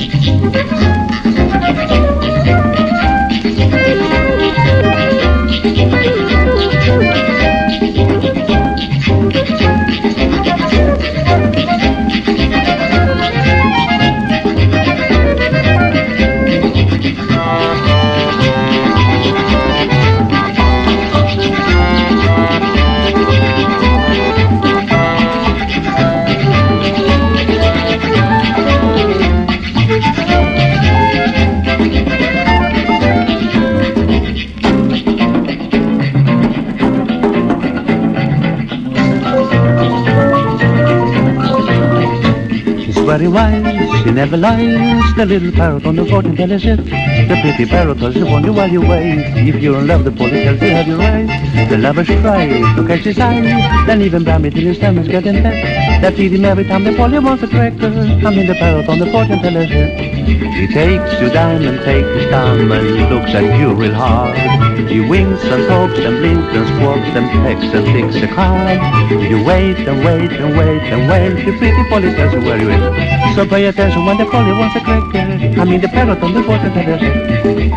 Very wise, she never lies. The little parrot on the fortune teller said, the pretty parrot tells you wonder while you wait. If you're in love, the poly tells you have your right. The lovers try to catch his eye, then even Brammy till his stomach's getting fat. They feed him every time the poly wants a cracker. I mean the parrot on the fortune teller said, he takes you down and takes his time and looks at you real hard. He winks and talks and blinks and squawks and pecks and thinks a card. You wait and wait and wait and wait. The pretty poly tells you where you is. So pay attention when the poly wants a cracker. I mean the parrot on the fortune teller said.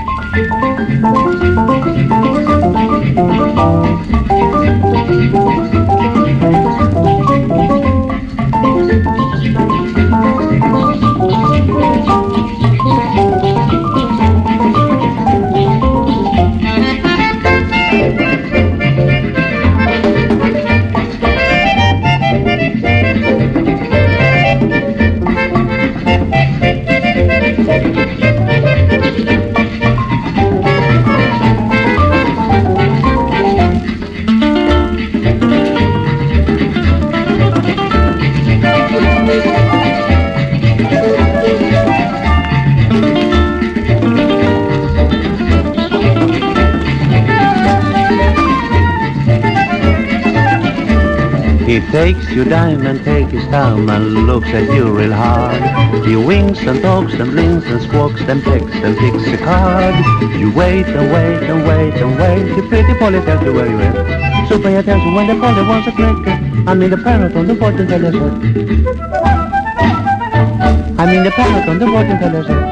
He takes you down and takes his time and looks at you real hard. He winks and talks and blinks and squawks and pecks and picks a card. You wait and wait and wait and wait. The pretty poly tells you where you are. So pay attention when the poly wants a cracker. I mean the parrot on the fortune teller said. I mean the parrot on the fortune teller said.